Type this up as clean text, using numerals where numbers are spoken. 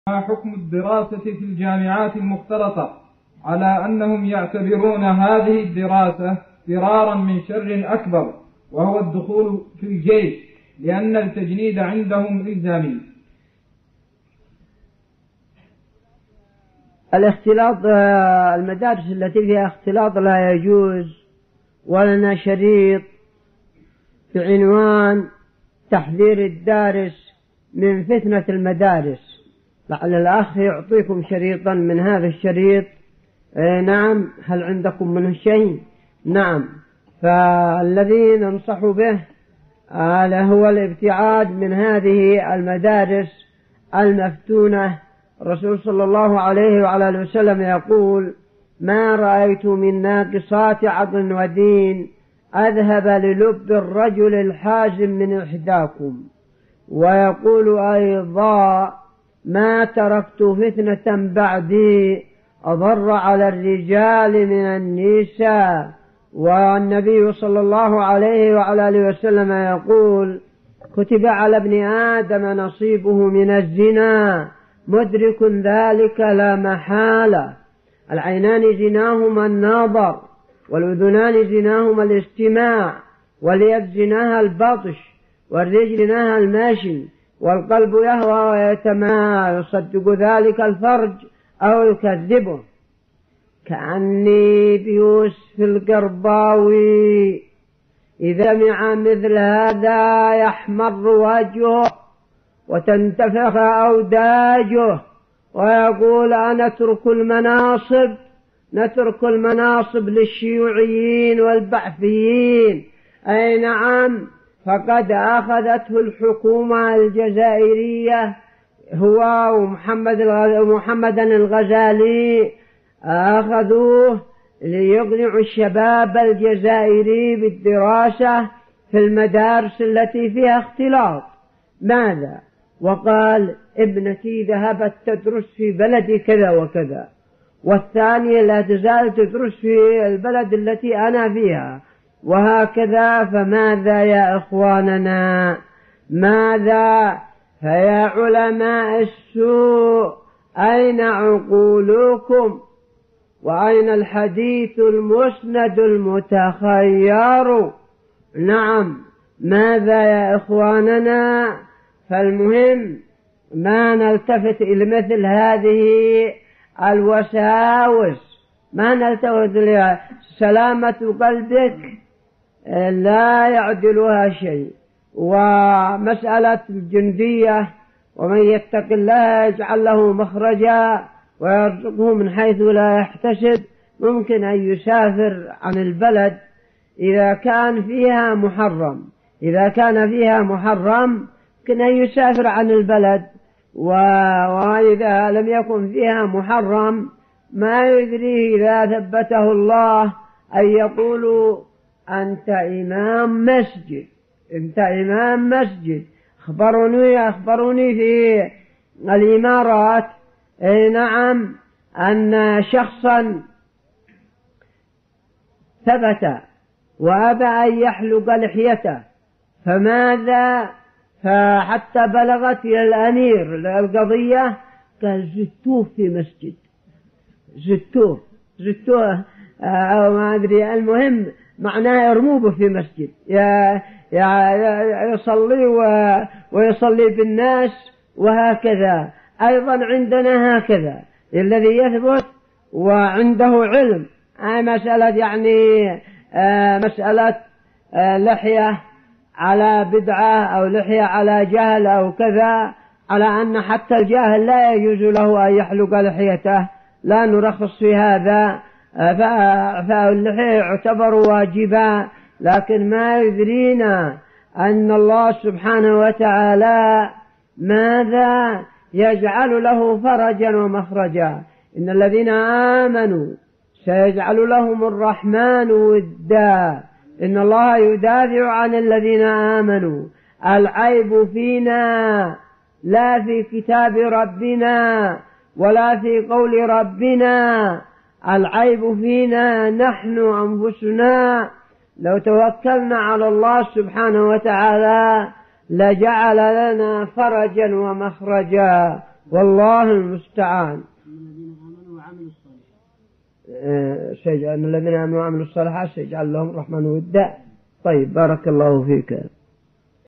ما حكم الدراسة في الجامعات المختلطة على أنهم يعتبرون هذه الدراسة فرارا من شر أكبر وهو الدخول في الجيش لأن التجنيد عندهم إلزامي؟ الاختلاط، المدارس التي فيها اختلاط لا يجوز، ولنا شريط في عنوان تحذير الدارس من فتنة المدارس. لعل الأخ يعطيكم شريطا من هذا الشريط. نعم، هل عندكم منه شيء؟ نعم. فالذي ننصح به هو الابتعاد من هذه المدارس المفتونة. الرسول صلى الله عليه وعلى آله وسلم يقول: ما رأيت من ناقصات عقل ودين أذهب للب الرجل الحازم من إحداكم. ويقول أيضا: ما تركت فتنة بعدي أضر على الرجال من النساء. والنبي صلى الله عليه وعلى آله وسلم يقول: كتب على ابن آدم نصيبه من الزنا مدرك ذلك لا محالة. العينان زناهما النظر، والأذنان زناهما الاستماع، واليد زناها البطش، والرجل زناها المشي، والقلب يهوى ويتمنى، يصدق ذلك الفرج أو يكذبه. كأني بيوسف القرضاوي إذا سمع مثل هذا يحمر وجهه وتنتفخ أوداجه ويقول: نترك المناصب للشيوعيين والبعثيين. أي نعم، فقد أخذته الحكومة الجزائرية، هو ومحمدا الغزالي، أخذوه ليقنعوا الشباب الجزائري بالدراسة في المدارس التي فيها اختلاط. ماذا؟ وقال: ابنتي ذهبت تدرس في بلد كذا وكذا، والثانية لا تزال تدرس في البلد التي أنا فيها، وهكذا. فماذا يا إخواننا؟ ماذا؟ فيا علماء السوء، أين عقولكم؟ وأين الحديث المسند المتخير؟ نعم، ماذا يا إخواننا؟ فالمهم ما نلتفت إلى مثل هذه الوساوس، ما نلتفت إليها. سلامة قلبك لا يعدلها شيء. ومسألة الجندية: ومن يتق الله يجعل له مخرجا ويرزقه من حيث لا يحتسب. ممكن أن يسافر عن البلد إذا كان فيها محرم، ممكن أن يسافر عن البلد. وإذا لم يكن فيها محرم ما يدري إذا ثبته الله أن يقول: أنت إمام مسجد. أخبروني في الإمارات نعم أن شخصا ثبت وأبى أن يحلق لحيته، فماذا؟ فحتى بلغت إلى الأمير القضية، قال: زدتوه في مسجد، زدتوه أو ما أدري، المهم معناه يرموه في مسجد، يصلي ويصلي بالناس. وهكذا أيضا عندنا هكذا الذي يثبت وعنده علم. مسألة مسألة لحية على بدعة أو لحية على جهل أو كذا، على أن حتى الجاهل لا يجوز له أن يحلق لحيته، لا نرخص في هذا. فاللحية يعتبر واجبا، لكن ما يدرينا أن الله سبحانه وتعالى ماذا؟ يجعل له فرجا ومخرجا. إن الذين آمنوا سيجعل لهم الرحمن ودا. إن الله يدافع عن الذين آمنوا. العيب فينا لا في كتاب ربنا ولا في قول ربنا، العيب فينا نحن أنفسنا. لو توكلنا على الله سبحانه وتعالى لجعل لنا فرجا ومخرجا. والله المستعان. الذين آمنوا وعملوا الصالحات سيجعل الذين آمنوا وعملوا الصالحات سيجعل لهم الرحمن ودا. طيب بارك الله فيك.